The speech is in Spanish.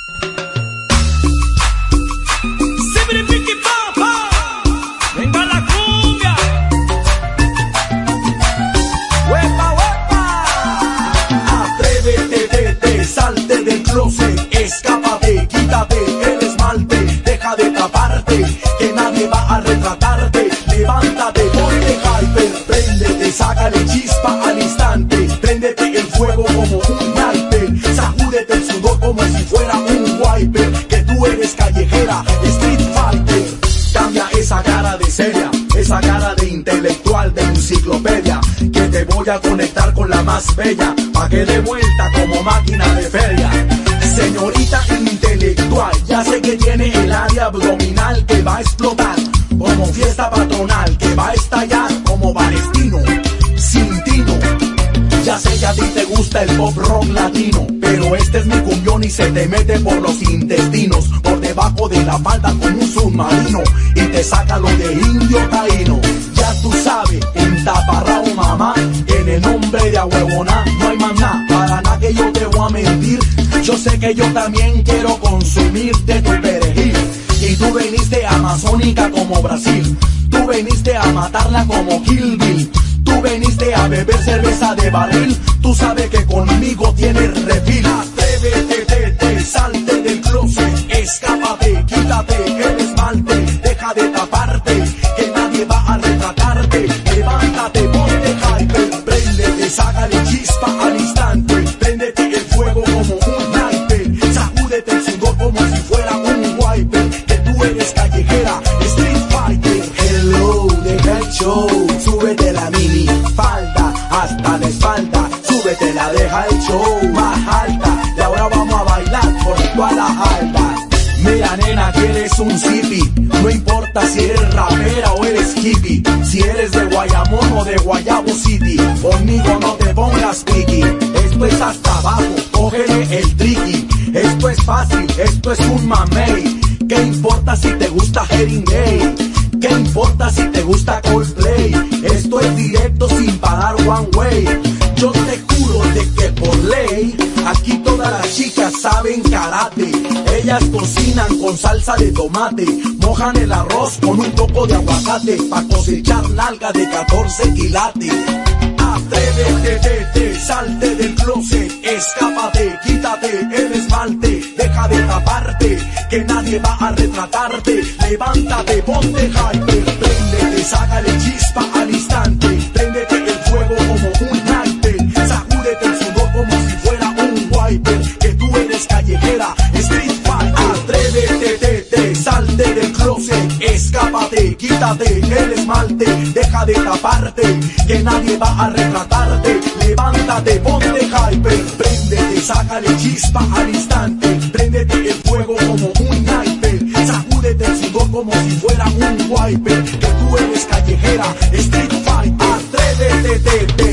Venga la cumbia. Huepa, huepa. Atrévete, vete, salte del closet, escápate, quítate el esmalte, deja de taparte, que nadie va a retratarte. Levántate, ponte hyper, préndete, sácale chispa al instante, préndete el fuego como un nalper, sacúdete el sudor como si fuera un wiper, que tú eres callejera, street fighter. Cambia esa cara de seria, esa cara de intelectual, de enciclopedia, que te voy a conectar con la más bella, pa' que dé vuelta como máquina de feria. Señorita intelectual, ya sé que tiene el área abdominal que va a explotar como fiesta patronal, que va a estallar como Palestino, sin tino. Ya sé que a ti te gusta el pop rock latino, pero este es mi cumbión y se te mete por los intestinos, por debajo de la falda como un submarino, y te saca lo de indio taíno. Ya tú sabes, un taparrao mamá, en el nombre de ahuevona no hay más nada, para nada que yo te voy a mentir. Yo sé que yo también quiero consumir de tu perejil, y tú veniste amazónica como Brasil, tú veniste a matarla como Kill Bill, tú veniste a beber cerveza de barril, tú sabes que conmigo tienes refil. Atrévete, vete, salte del closet, escápate, quítate el esmalte, deja de taparte, que nadie va a retratarte. Levántate, ponte hyper, préndete, sácale chispa al instante, préndete el fuego como un sniper, sacúdete el sudor como si fuera un wiper, que tú eres callejera, street fighter. Hello, deja el show, súbete la mini falda hasta la espalda, súbetela, deja el show más alta, y ahora vamos a bailar por toda la alda. Mira nena, que eres un zippy, no importa si eres rapera o eres hippie, si eres de Guayamón o de Guayabo City, conmigo no te pongas piqui. Esto es hasta abajo, cógele el tricky, esto es fácil, esto es un mamey. ¿Qué importa si te gusta Hearing Gay? ¿Qué importa si te gusta Coldplay? Esto es directo sin pagar one way. Yo te juro de que por ley, aquí todas las chicas saben karate. Ellas cocinan con salsa de tomate, mojan el arroz con un poco de aguacate, pa' cosechar nalga de 14 quilates. Atrévete, vete, salte del closet, escápate, quítate el esmalte, deja de taparte, que nadie va a retratarte. Levántate, ponte hyper, préndete, sácale chispa al instante, préndete el fuego como un sniper, sacúdete el sudor como si fuera un wiper, que tú eres callejera, street fighter. Atrévete, vete, salte del closet, escápate, quítate el esmalte, deja de taparte, que nadie va a retratarte. Levántate, ponte hyper, préndete, sácale chispa al instante, préndete el fuego como un sniper, sacúdete el sudor como si fuera un wiper, que tú eres callejera, street fighter. Atrévete,